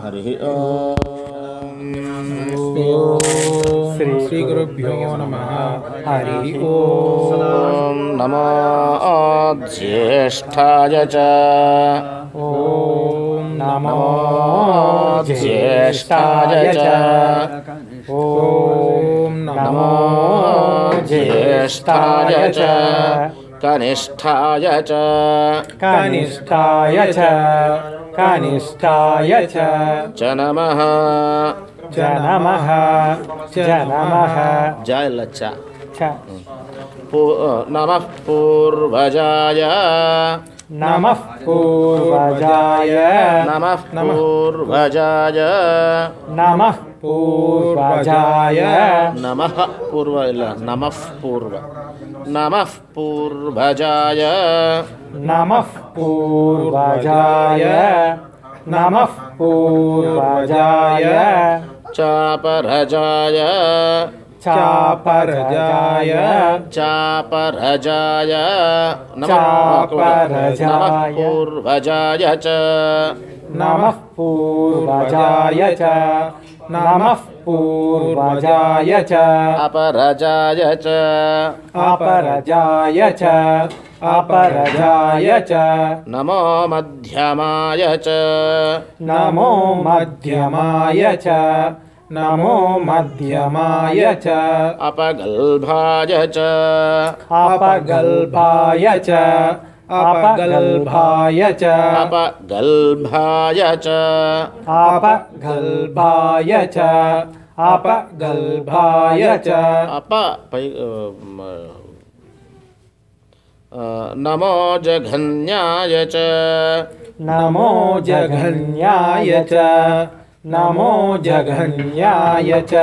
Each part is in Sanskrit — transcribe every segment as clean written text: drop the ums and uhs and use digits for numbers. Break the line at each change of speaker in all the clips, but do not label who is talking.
हरिः ओम्
श्री गुरुभ्यो नमः। हरिः ओम्
नमो ज्येष्ठाय च
ओम नमो
ज्येष्ठाय च
ओम
नमो ज्येष्ठाय च कनिष्ठाय च
कनिष्ठाय च कनिष्ठाय च
नमः
नमः नमः
जय लच्चा
च
नमः पूर्वजाय
नमः पूर्वजाय
नमः पूर्वजाय
नमः पूर्वजाय
नमः पूर्व ಇಲ್ಲ नमः पूर्व नमः पूर्वजाय
नमः पूर्वजाय नमः पूर्वजाय
चापरजाय
चापरजाय
चापरजाय नमः पूर्वजाय च
नमः पूर्वजाय च नमः पूर्वजाय च
अपरजाय च
अपरजाय च अपरजाय च
नमो मध्यमाय च
नमो मध्यमाय च नमो मध्यमाय च
अपगल्भाय च
अपगल्भाय च अपगल्भाय च
अपगल्भाय च
अपगल्भाय च अपगल्भाय च
नमो जघन्याय च
नमो जघन्याय च नमो जघन्याय च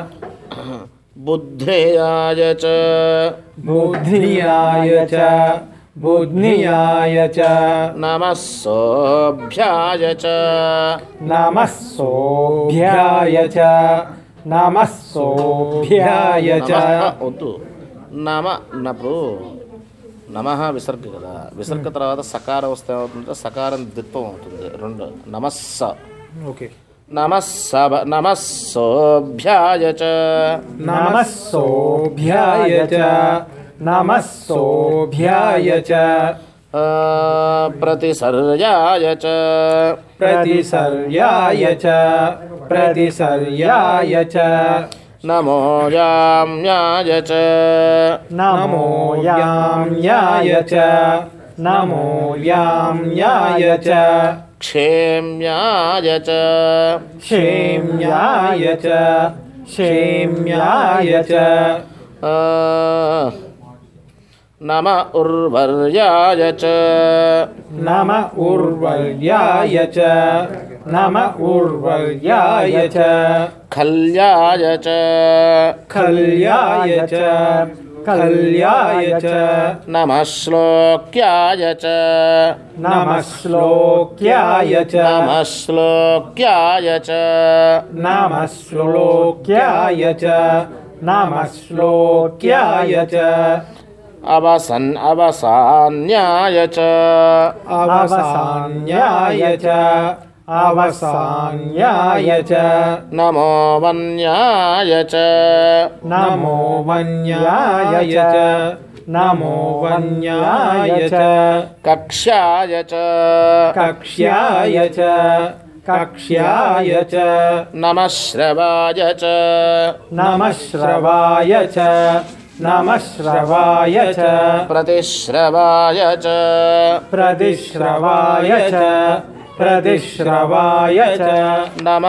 बुद्ध्याय च
बुद्धियाय च बुद्धियाय च
नमः सोऽभ्याय च
नमः सोऽभ्याय च नमः सोऽभ्याय च
నమ నప్పుడు నమః విసర్గ కదా విసర్గ తర్వాత సకారం వస్తే ఏమవుతుందంటే సకారం ద్విత్వం అవుతుంది రెండు నమస్స
ఓకే
नमः सोऽभ्याय च
नमः सोऽभ्याय च नमः सोऽभ्याय च
प्रतिसर्याय च
प्रतिसर्याय च प्रतिसर्याय च
नमो याम्याय च
नमो याम्याय च नमो याम्याय च
क्षेम्याय च
क्षेम्याय च क्षेम्याय च
नम उर्वर्याय च
नम उर्वर्याय च नम उर्वर्याय च
खल्याय च
खल्याय च खल्याय च
नमः श्लोक्याय च
नमः श्लोक्याय च
नमः श्लोक्याय च
नमः श्लोक्याय च नमः श्लोक्याय च
अवसान्याय च
अवसान्याय च अवसान्याय च
नमो वन्याय च
नमो वन्याय च नमो वन्याय च
कक्ष्याय च
कक्ष्याय च कक्ष्याय च
नमः श्रवाय च
नमः श्रवाय च नमः श्रवाय च
प्रतिश्रवाय च
प्रतिश्रवाय च प्रतिश्रवाय च
नम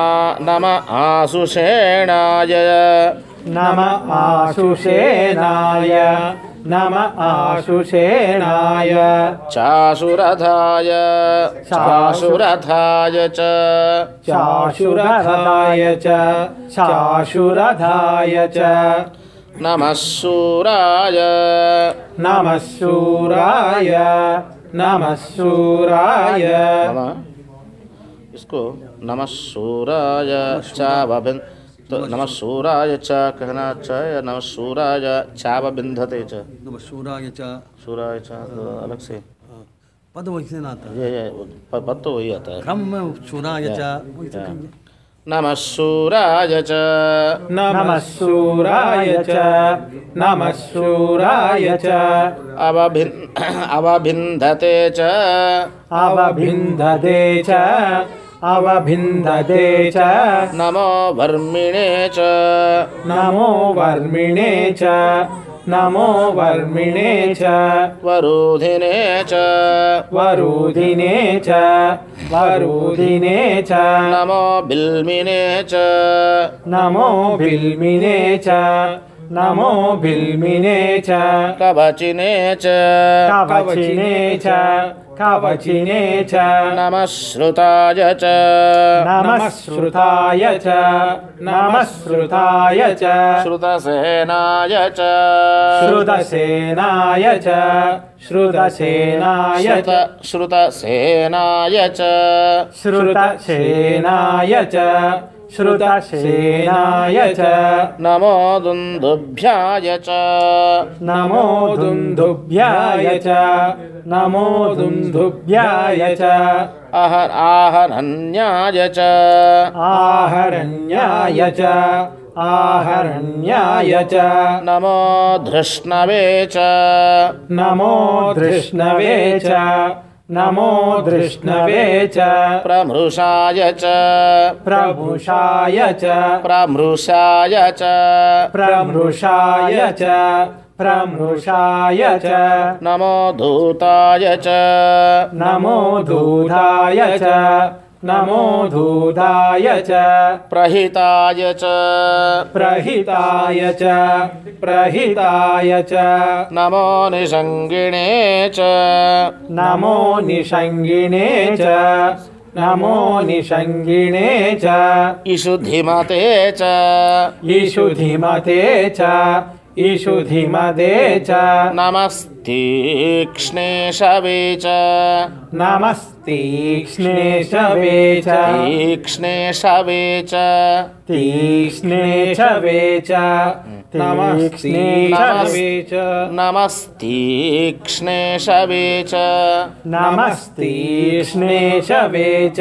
आशुषेणाय
नम आशुषेणाय नम आशुषेणाय
चाशुरथाय चाशुरथाय च
चाशुरथाय च चाशुरथाय च
नमः शूराय
नमः शूराय नमः शूराय
इसको नमः शूराय चावबिन तो नमः शूराय च कहना चाहिए नमः शूराय चावबिंधते च
नमः शूराय च
शूराय च तो अलग से
पद वैसे ना आता
ये पद तो वही आता है.
क्रम में शूराय च वैसे
Yeah.
कहेंगे
नमः शूराय च
नमः शूराय च नमः शूराय च
अवभिन्धते च
अवभिन्दते च अवभिन्दते च
नमो वर्मिणे च
नमो वर्मिणे च नमो वर्मिणे च
वरुधिने च
वरुधिने च वरुधिने च
नमो बिल्मिने च
नमो बिल्मिने च नमो बिल्मिने च
कवचिने च
कवचिने च कवचिने च
नमः श्रुताय च
नमः श्रुताय च नमः श्रुताय च
श्रुतसेनाय च
श्रुतसेनाय च श्रुतसेनाय च
श्रुतसेनाय च
श्रुतसेनाय च श्रुतसेनाय च
नमो दुन्दुभ्याय च
नमो दुन्दुभ्याय च नमो दुन्दुभ्याय च
आहरण्याय च
आहरण्याय च आहरण्याय च
नमो धृष्णवे च
नमो धृष्णवे च नमो धृष्णवे च
प्रमृषाय च
प्रभुषाय च
प्रमृषाय च
प्रमृषाय च प्रमृषाय च
नमो धूताय च
नमो दूधाय च नमो दूधाय च
प्रहिताय च
प्रहिताय च प्रहिताय च
नमो निषङ्गिणे च
नमो निषङ्गिणे च नमो निषङ्गिणे च
इषुधिमते च
ईशुधिमते च ईशुधिमते च
नमस्तीक्ष्णेशवे च
नमस्तीक्ष्णेशवे च
तीक्ष्णेशवे च
तीक्ष्णेशवे च नमस्तीक्ष्णेशवे च
नमस्तीक्ष्णेशवे च
नमस्तीक्ष्णेशवे च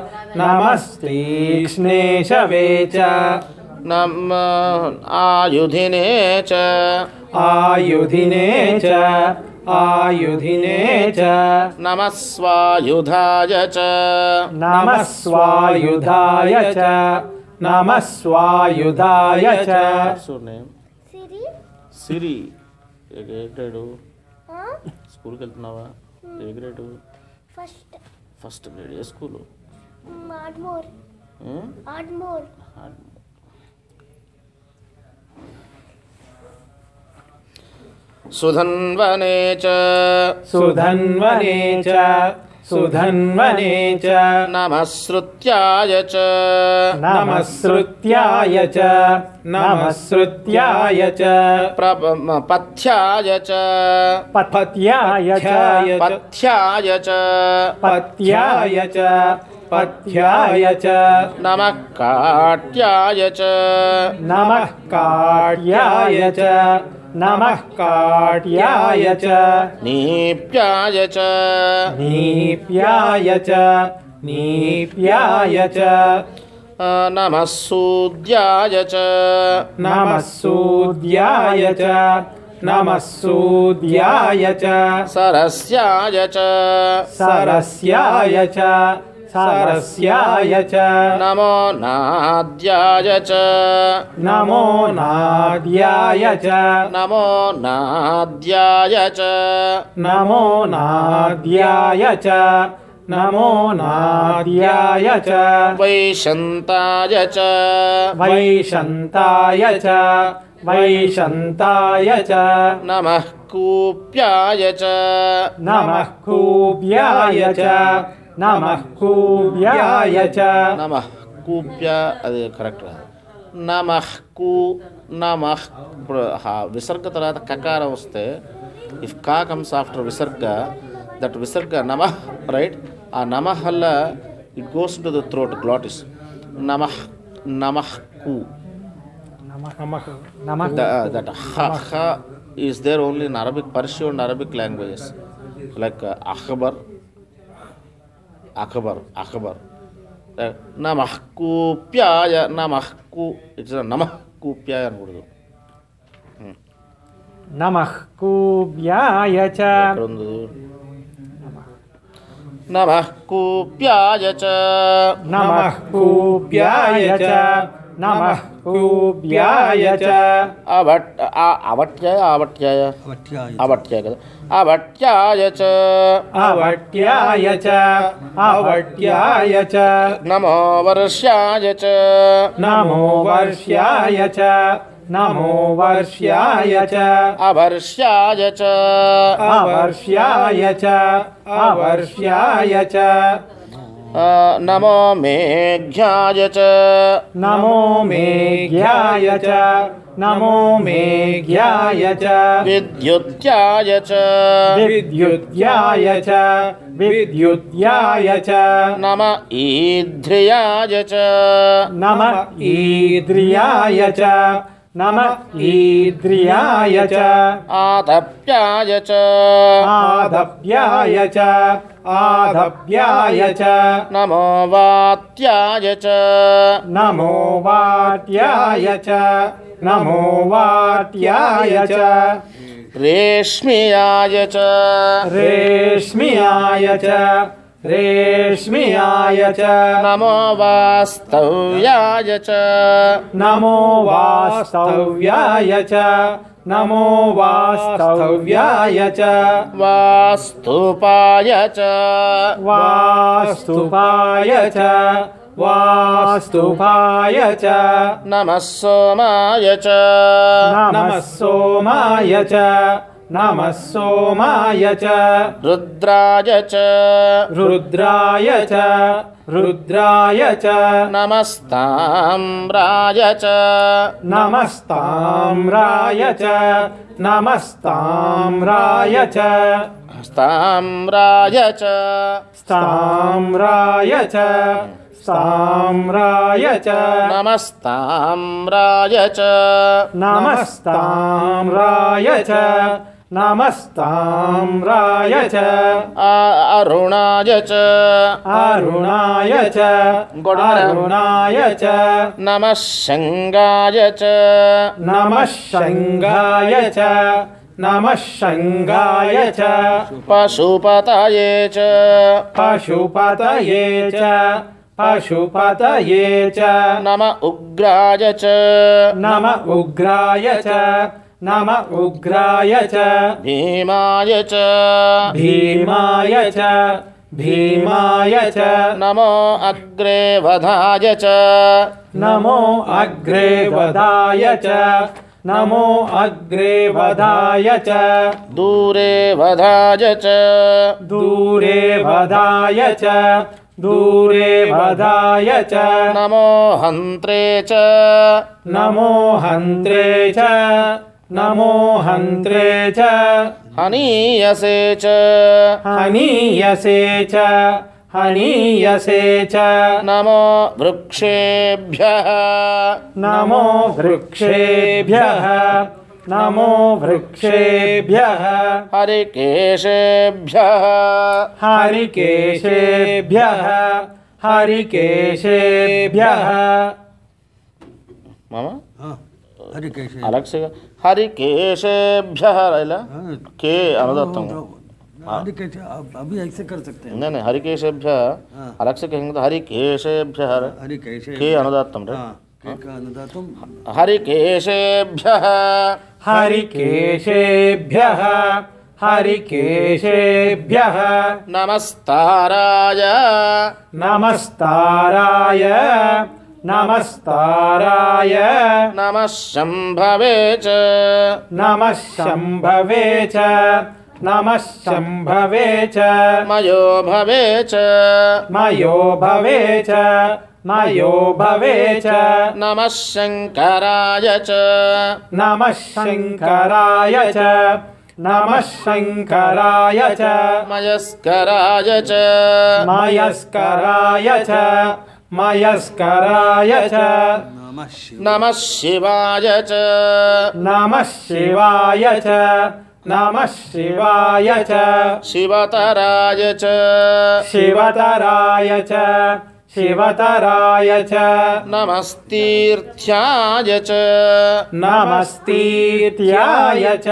नमस्तीक्ष्णेशवे च
नम आयुधिने च
आयुधिने च आयुधिने च
नमः स्वायुधाय च
नमः स्वायुधाय च नमः स्वायुधाय च
సిరి
సిరి ఏ గ్రేడు
ఆ?
స్కూల్కి వెళ్తున్నావా ఏ గ్రేడు
ఫస్ట్
ఫస్ట్ గ్రేడ్ ఏ స్కూలు
ఆడ్మోర్ ఆడ్మోర్
सुधन्वने च
सुधन्वने च सुधन्वने च
नमः श्रुत्याय च
नमः श्रुत्याय च नमः श्रुत्याय च
पथ्याय च
पथ्याय च
पथ्याय च
पथ्याय च पथ्याय च
नमः काट्याय च
नमः काट्याय च नमः काट्याय च
नीप्याय च
नीप्याय च नीप्याय च
नमः सूद्याय च
नमः सूद्याय च नमः सूद्याय च
सरस्याय च
सरस्याय च सरस्याय च
नमो नाद्याय च
नमो नाद्याय च
नमो नाद्याय च
नमो नाद्याय च नमो नाद्याय च
वैशन्ताय च
वैशन्ताय च वैशन्ताय च
नमः कूप्याय च
नमः कूप्याय च नमः कूप्याय च
नमः कूप्य అది కరెక్ట్ నమః కు నమః విసర్గ తర్వాత కకారం వస్తే ఇఫ్ కా కమ్స్ ఆఫ్టర్ విసర్గ దట్ విసర్గ నమః రైట్ ఆ నమః వల్ల it goes to the throat glottis నమః నమః కు
नमः नमः
that ha is there only in Arabic, Persian and Arabic languages like akhbar Akbar, Akbar. Namah Kupyaya, Namah Ku. It's a Namah Kupyaya in Urdu.
Namah Kubhyaya cha.
Namah Kupyaya cha.
Namah Kubhyaya cha. Namah Kubhyaya cha.
Avatyaya.
Avatyaya.
Avatyaya cha.
Avatyaya cha. Avatyaya cha.
Namo Varshaya cha.
Namo Varshaya cha. Namo Varshaya cha.
Avarshaya cha.
Avarshaya cha. Avarshaya cha.
Namo Meghyaya cha.
Namo Meghyaya cha. Namo Meghyaya cha.
Vidyutyaya cha.
Vidyutyaya cha. Vidyutyaya cha.
Nama Idhriyaya cha.
Nama Idriyaya cha. Nama Idriyaya cha.
Adapyaya cha.
Adapyaya cha. Adapyaya cha.
Namo Vatyaya cha.
Namo Vatyaya cha. Namo Vatyaya cha.
Reshmiyaya cha.
Reshmiyaya cha. Reshmiyaya cha.
Namo Vastavyaya cha.
Namo Vastavyaya cha. Namo Vastavyaya cha.
Vastupaya cha.
Vastupaya cha. Vastupaya cha.
Namah Somaya cha.
Namah Somaya cha. Namah Somaya cha.
Rudraya cha.
Rudraya cha. Rudraya cha.
Namastamraya cha.
Namastamraya cha. Namastamraya cha.
Stamraya cha.
Stamraya cha. Stamraya cha.
Namastamraya cha.
Namastamraya cha. Namastamraya cha.
Arunaya cha.
Arunaya cha. Arunaya cha.
Namashangaya cha.
Namashangaya cha. Namashangaya cha.
Pashupataye cha.
Pashupataye cha. Pashupataye cha.
Nama Ugraya cha.
Nama Ugraya cha. Nama Ugraya cha.
Bhimaya cha.
Bhimaya cha. Bhimaya cha.
Namo Agre Vadhaya cha.
Namo Agre Vadaya cha. Namo Agre Vadaya cha.
Dure Vadhaya cha.
Dure Vadaya cha. Dure Vadaya cha.
Namo Hantre cha.
Namo Hantre cha. Namo Hantre cha.
Haniyase cha.
Haniyase cha. Haniyase cha.
Namo Vrukshebhyah.
Namo Vrukshebhyah. Namo Vrukshebhyah.
Harikeshebhyah.
Harikeshebhyah. Harikeshebhyah.
Mama?
हाँ हरि कैसे
अलग से हरिकेशेभ्यः रहला के अनुदात्तम
हरि कैसे अभी ऐसे कर सकते हैं
नहीं हरिकेशेभ्यः अलग से कहेंगे तो हरिकेशेभ्यः
हरि कैसे
के अनुदात्तम रे
हाँ के का अनुदातम
हरिकेशेभ्यः
हरिकेशेभ्यः हरिकेशेभ्यः
नमस्ताराय
नमस्ताराय नमस्ताराय
नमः शम्भवे च
नमः शम्भवे च नमः शम्भवे च
मयो भवे च
मयो भवे च मयो भवे च
नमः शङ्कराय च
नमः शङ्कराय च नमः शङ्कराय च
मयस्कराय च
मयस्कराय च मयस्कराय च
नमः शिव
नमः शिवाय च
नमः शिवाय च नमः शिवाय च
शिवतराय च
शिवतराय च शिवतराय च
नमस्तीर्थ्याय च
नमस्तीत्याय च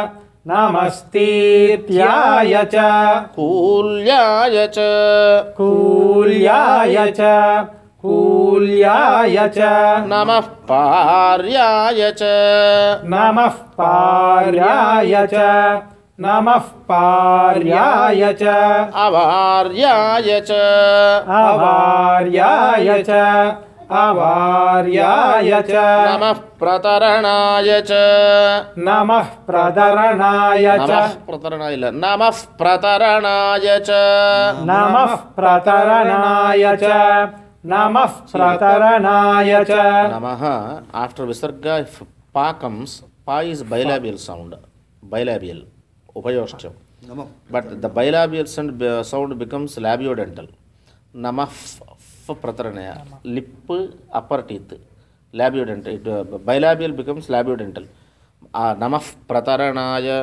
नमस्तीत्याय च
कूल्याय च
कूल्याय च कूल्याय च
नमः पार्याय च
नमः पार्याय च नमः पार्याय च
अवार्याय च
अवार्याय च अवार्याय च
नमः प्रतरणाय च
नमः प्रतरणाय च
नमः प्रतरणाय इल्ल नमः प्रतरणाय च
नमः प्रतरणाय च नमः प्रतरणाय च
नमः after visarga if pa comes pa is bilabial sound bilabial upayoshtya
नमः
but the bilabial sound becomes labiodental namah f prataranaya lip upper teeth labiodental it, bilabial becomes labiodental namah prataranaya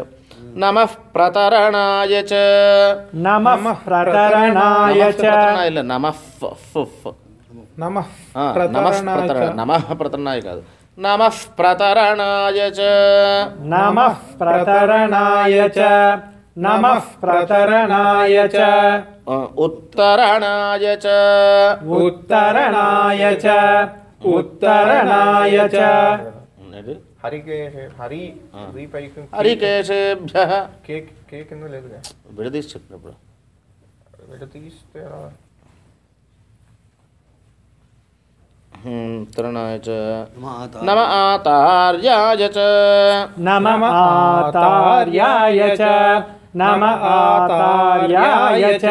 cha
नमः प्रतरणाय च
illa namah f
नमः
नमः प्रतरणाय नमः प्रतरणाय कादु नमः प्रतरणाय च
नमः प्रतरणाय च नमः प्रतरणाय च
उत्तरणाय च
उत्तरणाय च उत्तरणाय च
हरिकेशेभ्यः
కింద లేదుగా
విడదీసి చెప్పినప్పుడు
వీడు తీస్తే
उत्तरणाय च नम आतार्याय च
नमः आतार्याय च नमः आतार्याय च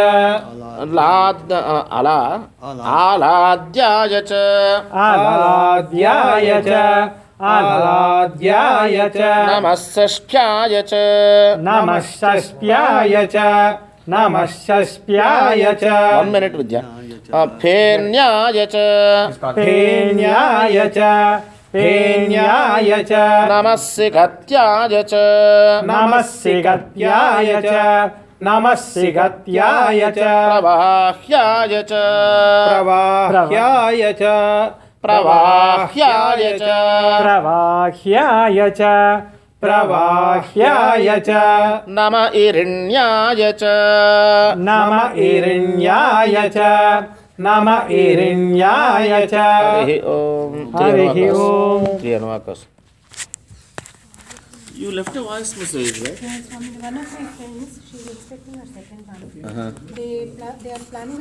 आलाद्याय च
आलाद्याय च आलाद्याय च
नमः षष्ठ्याय च
नमः षष्ठ्याय च नमः षष्ठ्याय च
1 minute विद्या फेन्याय च
फेन्याय च फेन्याय च
नमः सिगत्याय च
नमः सिगत्याय च नमः सिगत्याय च
प्रवाह्याय च
प्रवाह्याय च
प्रवाह्याय च
प्रवाह्याय च प्रवाह्याय च
नम इरिण्याय च
नम इरिण्याय च नम इरिण्याय च
हरिः ओम
हरिः ओम
You left a voice message, right?
Yes, one of my friends, she's expecting her second one. They are planning